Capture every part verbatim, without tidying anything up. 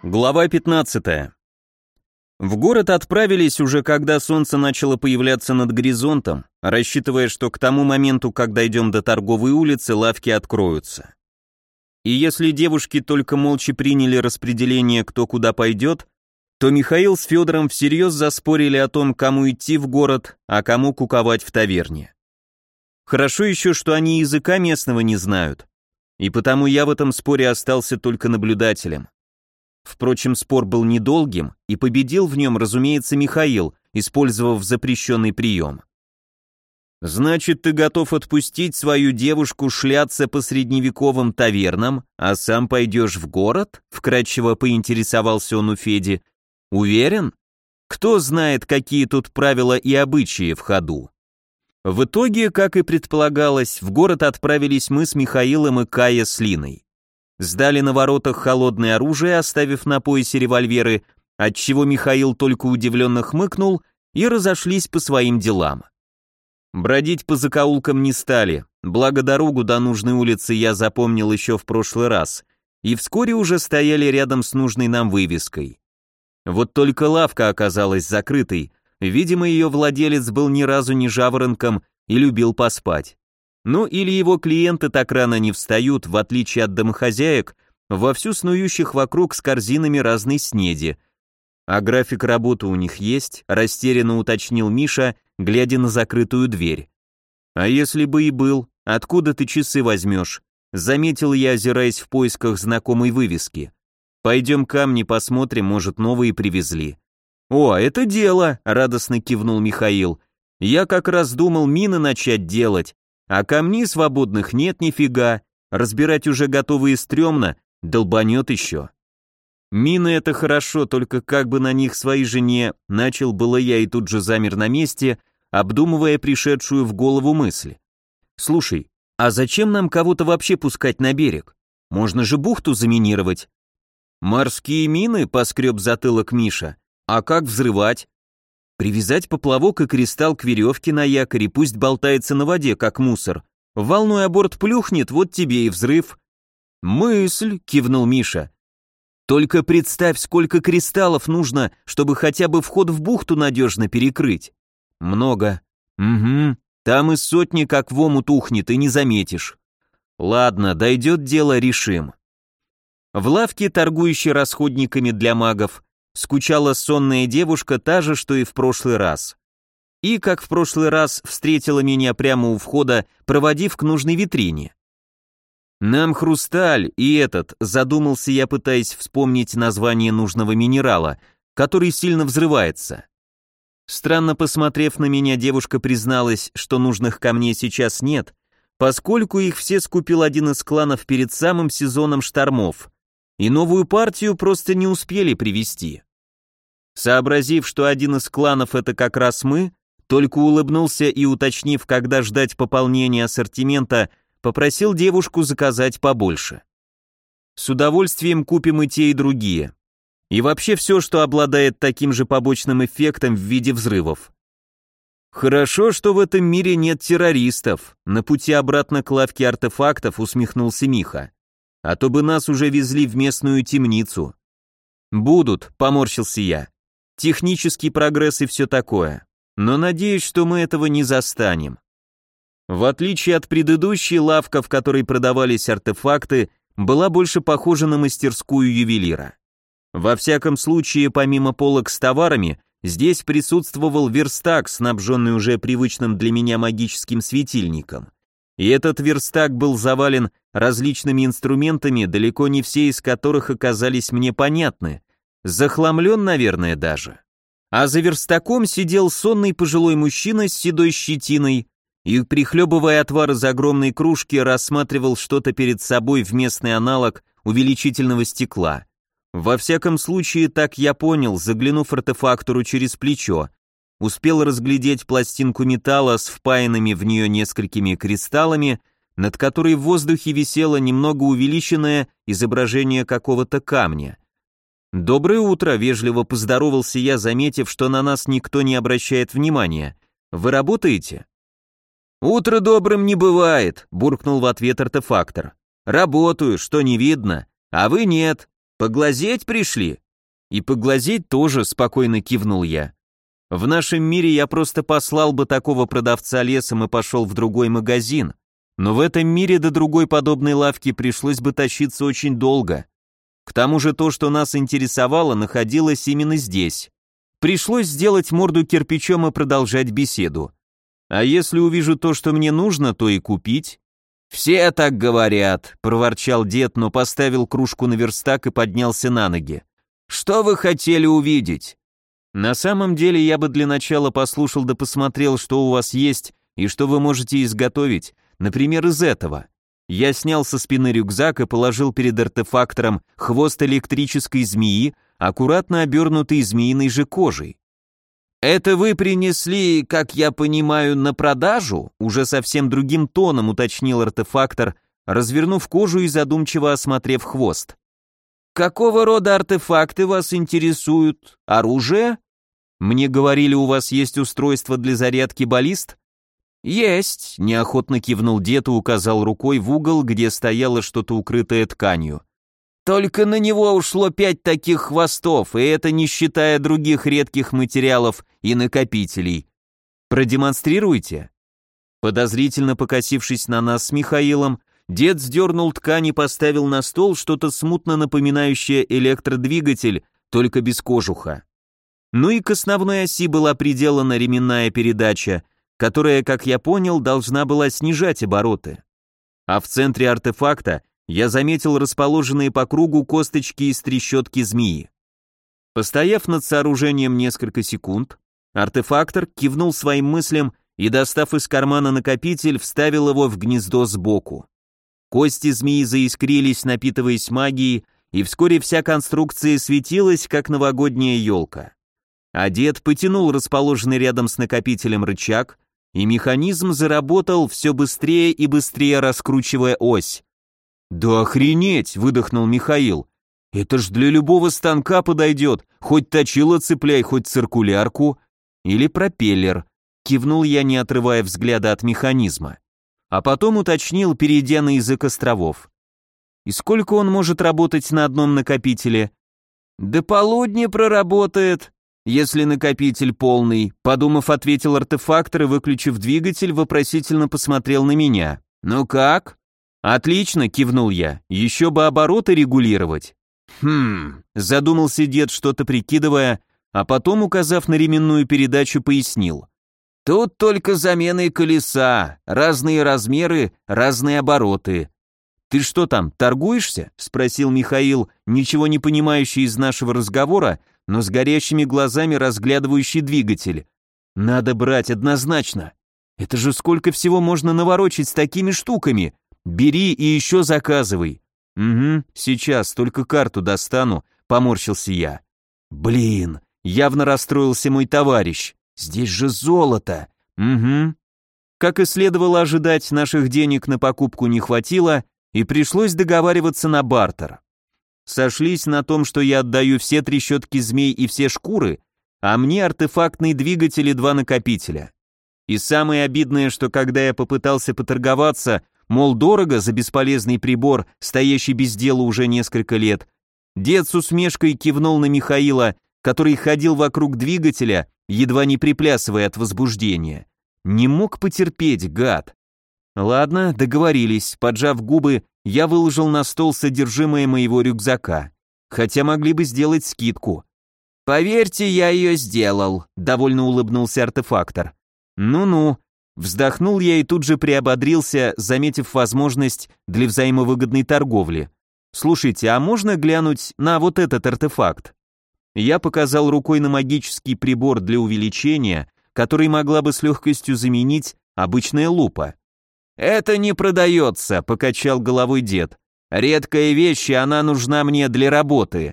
Глава пятнадцатая. В город отправились уже когда солнце начало появляться над горизонтом, рассчитывая, что к тому моменту, когда идем до торговой улицы, лавки откроются. И если девушки только молча приняли распределение, кто куда пойдет, то Михаил с Федором всерьез заспорили о том, кому идти в город, а кому куковать в таверне. Хорошо еще, что они языка местного не знают, и потому я в этом споре остался только наблюдателем. Впрочем, спор был недолгим, и победил в нем, разумеется, Михаил, использовав запрещенный прием. «Значит, ты готов отпустить свою девушку шляться по средневековым тавернам, а сам пойдешь в город?» — вкратчиво поинтересовался он у Феди. «Уверен? Кто знает, какие тут правила и обычаи в ходу?» В итоге, как и предполагалось, в город отправились мы с Михаилом и Кая с Линой. Сдали на воротах холодное оружие, оставив на поясе револьверы, отчего Михаил только удивленно хмыкнул, и разошлись по своим делам. Бродить по закоулкам не стали, благо дорогу до нужной улицы я запомнил еще в прошлый раз, и вскоре уже стояли рядом с нужной нам вывеской. Вот только лавка оказалась закрытой, видимо, ее владелец был ни разу не жаворонком и любил поспать. Ну или его клиенты так рано не встают, в отличие от домохозяек, вовсю снующих вокруг с корзинами разной снеди. А график работы у них есть, растерянно уточнил Миша, глядя на закрытую дверь. А если бы и был, откуда ты часы возьмешь? Заметил я, озираясь в поисках знакомой вывески. Пойдем камни посмотрим, может, новые привезли. О, это дело, радостно кивнул Михаил. Я как раз думал мины начать делать. А камней свободных нет нифига, разбирать уже готовые стрёмно, долбанет еще. Мины это хорошо, только как бы на них своей жене, начал было я и тут же замер на месте, обдумывая пришедшую в голову мысль. Слушай, а зачем нам кого-то вообще пускать на берег? Можно же бухту заминировать. Морские мины, поскреб затылок Миша, а как взрывать? Привязать поплавок и кристалл к веревке на якоре, пусть болтается на воде, как мусор. Волной о борт плюхнет, вот тебе и взрыв. Мысль, кивнул Миша. Только представь, сколько кристаллов нужно, чтобы хотя бы вход в бухту надежно перекрыть. Много. Угу, там и сотни как в омут ухнет, и не заметишь. Ладно, дойдет дело, решим. В лавке, торгующей расходниками для магов, скучала сонная девушка, та же, что и в прошлый раз. И, как в прошлый раз, встретила меня прямо у входа, проводив к нужной витрине. «Нам хрусталь и этот», задумался я, пытаясь вспомнить название нужного минерала, который сильно взрывается. Странно посмотрев на меня, девушка призналась, что нужных камней сейчас нет, поскольку их все скупил один из кланов перед самым сезоном штормов, и новую партию просто не успели привезти. Сообразив, что один из кланов это как раз мы, только улыбнулся и, уточнив, когда ждать пополнения ассортимента, попросил девушку заказать побольше. С удовольствием купим и те, и другие. И вообще все, что обладает таким же побочным эффектом в виде взрывов. Хорошо, что в этом мире нет террористов. На пути обратно к лавке артефактов усмехнулся Миха. А то бы нас уже везли в местную темницу. Будут, поморщился я. Технический прогресс и все такое. Но надеюсь, что мы этого не застанем. В отличие от предыдущей, лавка, в которой продавались артефакты, была больше похожа на мастерскую ювелира. Во всяком случае, помимо полок с товарами, здесь присутствовал верстак, снабженный уже привычным для меня магическим светильником. И этот верстак был завален различными инструментами, далеко не все из которых оказались мне понятны. Захламлен, наверное, даже. А за верстаком сидел сонный пожилой мужчина с седой щетиной и, прихлебывая отвар из огромной кружки, рассматривал что-то перед собой в местный аналог увеличительного стекла. Во всяком случае, так я понял, заглянув артефактору через плечо. Успел разглядеть пластинку металла с впаянными в нее несколькими кристаллами, над которой в воздухе висело немного увеличенное изображение какого-то камня. «Доброе утро», — вежливо поздоровался я, заметив, что на нас никто не обращает внимания. «Вы работаете?» «Утро добрым не бывает», — буркнул в ответ артефактор. «Работаю, что не видно, а вы нет. Поглазеть пришли?» «И поглазеть тоже», — спокойно кивнул я. «В нашем мире я просто послал бы такого продавца лесом и пошел в другой магазин, но в этом мире до другой подобной лавки пришлось бы тащиться очень долго. К тому же то, что нас интересовало, находилось именно здесь. Пришлось сделать морду кирпичом и продолжать беседу. А если увижу то, что мне нужно, то и купить». «Все так говорят», — проворчал дед, но поставил кружку на верстак и поднялся на ноги. «Что вы хотели увидеть?» «На самом деле я бы для начала послушал да посмотрел, что у вас есть и что вы можете изготовить, например, из этого». Я снял со спины рюкзак и положил перед артефактором хвост электрической змеи, аккуратно обернутый змеиной же кожей. «Это вы принесли, как я понимаю, на продажу?» Уже совсем другим тоном уточнил артефактор, развернув кожу и задумчиво осмотрев хвост. «Какого рода артефакты вас интересуют? Оружие?» «Мне говорили, у вас есть устройство для зарядки баллист?» «Есть», — неохотно кивнул дед и указал рукой в угол, где стояло что-то укрытое тканью. «Только на него ушло пять таких хвостов, и это не считая других редких материалов и накопителей. Продемонстрируйте». Подозрительно покосившись на нас с Михаилом, дед сдернул ткань и поставил на стол что-то смутно напоминающее электродвигатель, только без кожуха. Ну и к основной оси была приделана ременная передача, которая, как я понял, должна была снижать обороты. А в центре артефакта я заметил расположенные по кругу косточки из трещотки змеи. Постояв над сооружением несколько секунд, артефактор кивнул своим мыслям и, достав из кармана накопитель, вставил его в гнездо сбоку. Кости змеи заискрились, напитываясь магией, и вскоре вся конструкция светилась, как новогодняя елка. А дед потянул расположенный рядом с накопителем рычаг, и механизм заработал все быстрее и быстрее, раскручивая ось. «Да охренеть!» — выдохнул Михаил. «Это ж для любого станка подойдет, хоть точило цепляй, хоть циркулярку. Или пропеллер», — кивнул я, не отрывая взгляда от механизма. А потом уточнил, перейдя на язык островов. «И сколько он может работать на одном накопителе?» «До полудня проработает, если накопитель полный», — подумав, ответил артефактор и, выключив двигатель, вопросительно посмотрел на меня. «Ну как?» «Отлично», — кивнул я, — «еще бы обороты регулировать». «Хм», — задумался дед, что-то прикидывая, а потом, указав на ременную передачу, пояснил. «Тут только замены колеса, разные размеры, разные обороты». «Ты что там, торгуешься?» — спросил Михаил, ничего не понимающий из нашего разговора, но с горящими глазами разглядывающий двигатель. «Надо брать однозначно. Это же сколько всего можно наворочить с такими штуками. Бери и еще заказывай». «Угу, сейчас, только карту достану», — поморщился я. «Блин, явно расстроился мой товарищ. Здесь же золото». «Угу». Как и следовало ожидать, наших денег на покупку не хватило, и пришлось договариваться на бартер. Сошлись на том, что я отдаю все трещотки змей и все шкуры, а мне артефактный двигатель и два накопителя. И самое обидное, что когда я попытался поторговаться, мол, дорого за бесполезный прибор, стоящий без дела уже несколько лет, дед с усмешкой кивнул на Михаила, который ходил вокруг двигателя, едва не приплясывая от возбуждения. Не мог потерпеть, гад. Ладно, договорились. Поджав губы, я выложил на стол содержимое моего рюкзака. Хотя могли бы сделать скидку. «Поверьте, я ее сделал», — довольно улыбнулся артефактор. «Ну-ну». Вздохнул я и тут же приободрился, заметив возможность для взаимовыгодной торговли. «Слушайте, а можно глянуть на вот этот артефакт?» Я показал рукой на магический прибор для увеличения, который могла бы с легкостью заменить обычная лупа. «Это не продается», — покачал головой дед. «Редкая вещь, и она нужна мне для работы».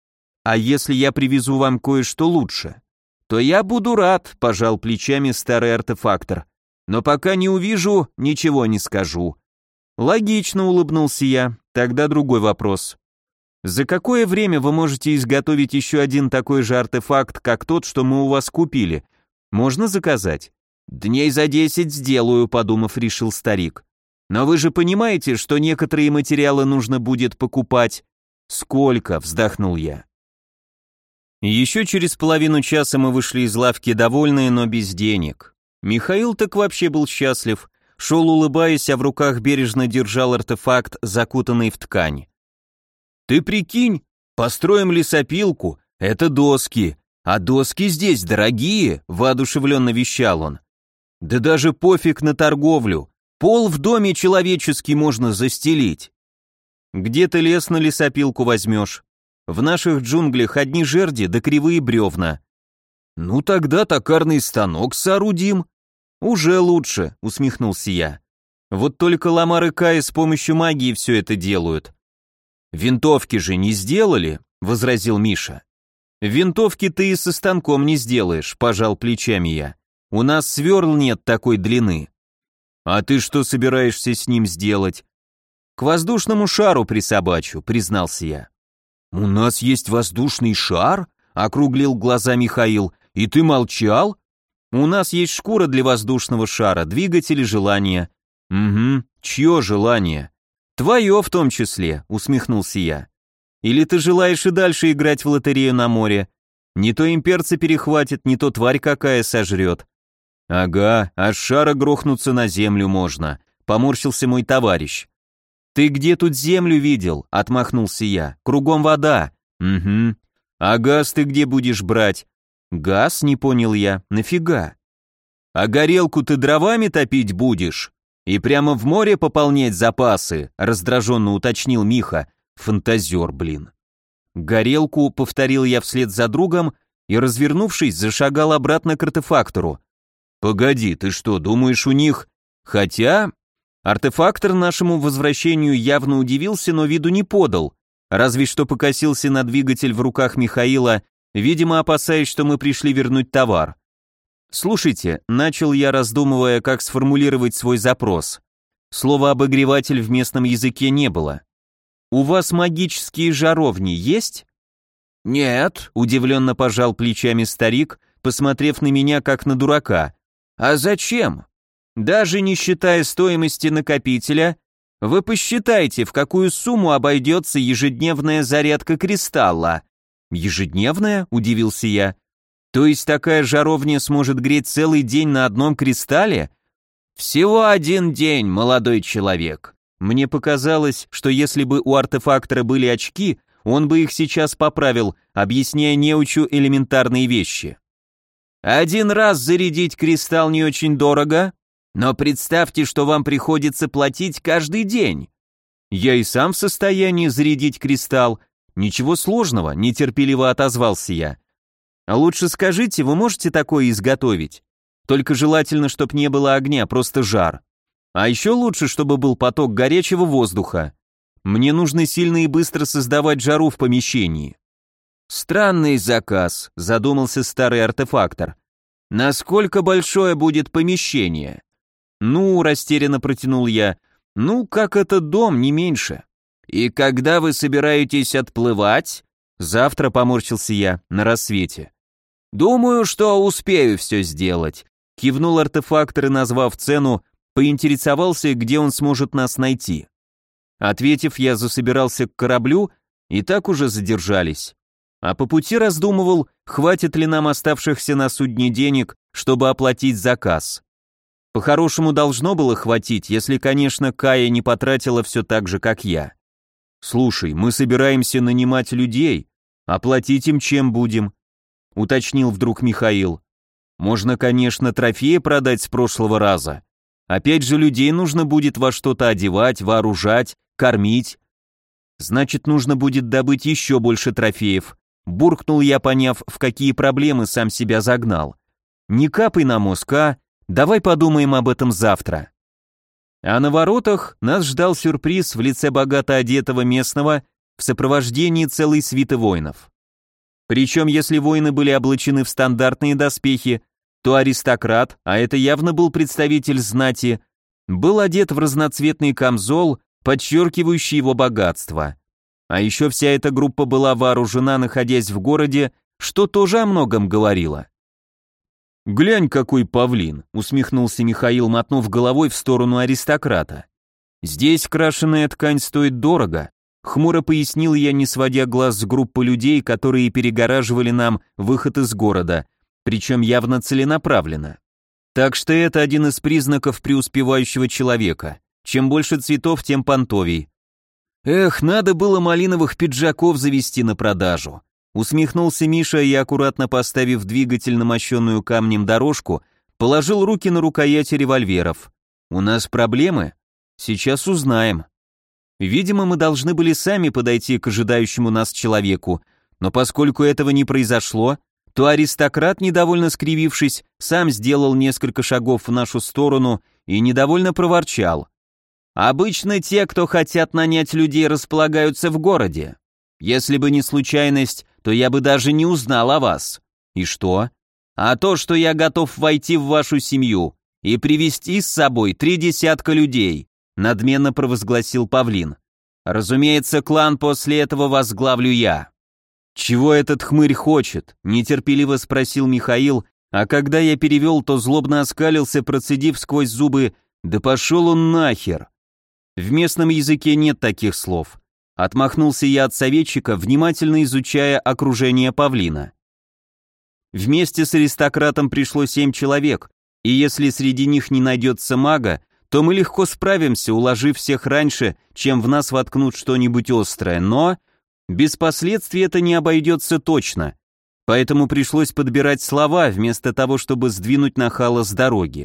«А если я привезу вам кое-что лучше?» «То я буду рад», — пожал плечами старый артефактор. «Но пока не увижу, ничего не скажу». «Логично», — улыбнулся я. «Тогда другой вопрос. За какое время вы можете изготовить еще один такой же артефакт, как тот, что мы у вас купили? Можно заказать?» «Дней за десять сделаю», — подумав, решил старик. «Но вы же понимаете, что некоторые материалы нужно будет покупать. «Сколько?» — вздохнул я. Еще через половину часа мы вышли из лавки довольные, но без денег. Михаил так вообще был счастлив, шел улыбаясь, а в руках бережно держал артефакт, закутанный в ткань. «Ты прикинь, построим лесопилку, это доски, а доски здесь дорогие», — воодушевленно вещал он. «Да даже пофиг на торговлю, пол в доме человеческий можно застелить». «Где ты лес на лесопилку возьмешь? В наших джунглях одни жерди да кривые бревна». «Ну тогда токарный станок соорудим». «Уже лучше», — усмехнулся я. «Вот только Ламар и Кай с помощью магии все это делают». «Винтовки же не сделали», — возразил Миша. «Винтовки ты и со станком не сделаешь», — пожал плечами я. «У нас сверл нет такой длины». «А ты что собираешься с ним сделать?» «К воздушному шару присобачу», — признался я. «У нас есть воздушный шар?» — округлил глаза Михаил. «И ты молчал?» «У нас есть шкура для воздушного шара, двигатель и желание». «Угу, чье желание?» «Твое в том числе», — усмехнулся я. «Или ты желаешь и дальше играть в лотерею на море? Не то имперцы перехватит, не то тварь какая сожрет». «Ага, а с шара грохнуться на землю можно», — поморщился мой товарищ. «Ты где тут землю видел?» — отмахнулся я. «Кругом вода». «Угу. А газ ты где будешь брать?» «Газ?» — не понял я. «Нафига?» «А горелку ты дровами топить будешь? И прямо в море пополнять запасы?» — раздраженно уточнил Миха. Фантазер, блин. «Горелку», — повторил я вслед за другом и, развернувшись, зашагал обратно к артефактору. «Погоди, ты что, думаешь, у них...» «Хотя...» Артефактор нашему возвращению явно удивился, но виду не подал, разве что покосился на двигатель в руках Михаила, видимо, опасаясь, что мы пришли вернуть товар. «Слушайте», — начал я, раздумывая, как сформулировать свой запрос. Слова «обогреватель» в местном языке не было. «У вас магические жаровни есть?» «Нет», — удивленно пожал плечами старик, посмотрев на меня как на дурака. «А зачем? Даже не считая стоимости накопителя, вы посчитайте, в какую сумму обойдется ежедневная зарядка кристалла». «Ежедневная?» — удивился я. «То есть такая жаровня сможет греть целый день на одном кристалле?» «Всего один день, молодой человек». Мне показалось, что если бы у артефактора были очки, он бы их сейчас поправил, объясняя неучу элементарные вещи. «Один раз зарядить кристалл не очень дорого, но представьте, что вам приходится платить каждый день». «Я и сам в состоянии зарядить кристалл. Ничего сложного», — нетерпеливо отозвался я. «А лучше скажите, вы можете такое изготовить? Только желательно, чтобы не было огня, просто жар. А еще лучше, чтобы был поток горячего воздуха. Мне нужно сильно и быстро создавать жару в помещении». «Странный заказ», — задумался старый артефактор. «Насколько большое будет помещение?» «Ну», — растерянно протянул я, — «ну, как этот дом, не меньше». «И когда вы собираетесь отплывать?» «Завтра», — поморщился я, — «на рассвете». «Думаю, что успею все сделать», — кивнул артефактор и, назвав цену, поинтересовался, где он сможет нас найти. Ответив, я засобирался к кораблю, и так уже задержались. А по пути раздумывал, хватит ли нам оставшихся на судне денег, чтобы оплатить заказ. По-хорошему должно было хватить, если, конечно, Кая не потратила все так же, как я. «Слушай, мы собираемся нанимать людей, оплатить им чем будем?» — уточнил вдруг Михаил. «Можно, конечно, трофеи продать с прошлого раза. Опять же, людей нужно будет во что-то одевать, вооружать, кормить. Значит, нужно будет добыть еще больше трофеев», — буркнул я, поняв, в какие проблемы сам себя загнал. «Не капай на мозг, а? Давай подумаем об этом завтра». А на воротах нас ждал сюрприз в лице богато одетого местного в сопровождении целой свиты воинов. Причем, если воины были облачены в стандартные доспехи, то аристократ, а это явно был представитель знати, был одет в разноцветный камзол, подчеркивающий его богатство. А еще вся эта группа была вооружена, находясь в городе, что тоже о многом говорило. «Глянь, какой павлин!» — усмехнулся Михаил, мотнув головой в сторону аристократа. «Здесь крашеная ткань стоит дорого, хмуро пояснил я, не сводя глаз с группы людей, которые перегораживали нам выход из города, причем явно целенаправленно. Так что это один из признаков преуспевающего человека. Чем больше цветов, тем понтовей. Эх, надо было малиновых пиджаков завести на продажу. Усмехнулся Миша и, аккуратно поставив двигатель на мощенную камнем дорожку, положил руки на рукояти револьверов. У нас проблемы? Сейчас узнаем. Видимо, мы должны были сами подойти к ожидающему нас человеку, но поскольку этого не произошло, то аристократ, недовольно скривившись, сам сделал несколько шагов в нашу сторону и недовольно проворчал. «Обычно те, кто хотят нанять людей, располагаются в городе. Если бы не случайность, то я бы даже не узнал о вас. И что? А то, что я готов войти в вашу семью и привести с собой три десятка людей», надменно провозгласил павлин. «Разумеется, клан после этого возглавлю я». «Чего этот хмырь хочет?» — нетерпеливо спросил Михаил, а когда я перевел, то злобно оскалился, процедив сквозь зубы: «Да пошел он нахер!» В местном языке нет таких слов. Отмахнулся я от советчика, внимательно изучая окружение павлина. Вместе с аристократом пришло семь человек, и если среди них не найдется мага, то мы легко справимся, уложив всех раньше, чем в нас воткнут что-нибудь острое, но без последствий это не обойдется точно, поэтому пришлось подбирать слова, вместо того, чтобы сдвинуть нахала с дороги.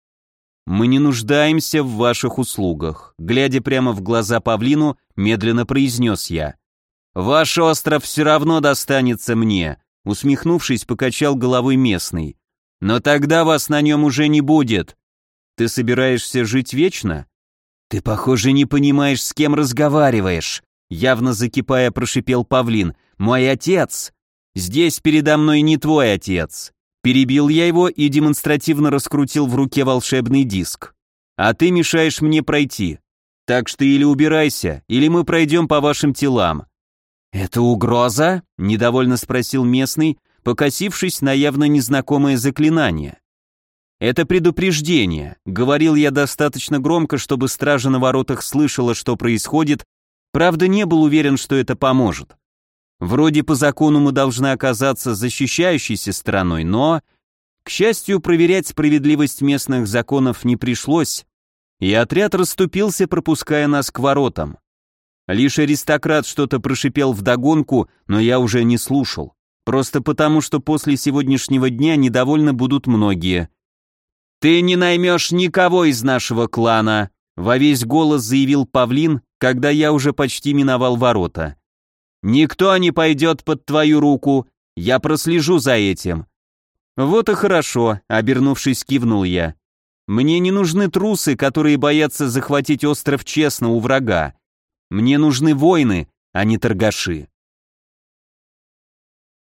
«Мы не нуждаемся в ваших услугах», глядя прямо в глаза павлину, медленно произнес я. «Ваш остров все равно достанется мне», усмехнувшись, покачал головой местный. «Но тогда вас на нем уже не будет. Ты собираешься жить вечно?» «Ты, похоже, не понимаешь, с кем разговариваешь», явно закипая, прошипел павлин. «Мой отец! Здесь передо мной не твой отец!» Перебил я его и демонстративно раскрутил в руке волшебный диск. «А ты мешаешь мне пройти. Так что или убирайся, или мы пройдем по вашим телам». «Это угроза?» — недовольно спросил местный, покосившись на явно незнакомое заклинание. «Это предупреждение», — говорил я достаточно громко, чтобы стража на воротах слышала, что происходит, правда не был уверен, что это поможет. Вроде по закону мы должны оказаться защищающейся стороной, но, к счастью, проверять справедливость местных законов не пришлось, и отряд расступился, пропуская нас к воротам. Лишь аристократ что-то прошипел вдогонку, но я уже не слушал, просто потому, что после сегодняшнего дня недовольны будут многие. «Ты не наймешь никого из нашего клана», — во весь голос заявил павлин, когда я уже почти миновал ворота. «Никто не пойдет под твою руку, я прослежу за этим». «Вот и хорошо», — обернувшись, кивнул я. «Мне не нужны трусы, которые боятся захватить остров честно у врага. Мне нужны воины, а не торгаши».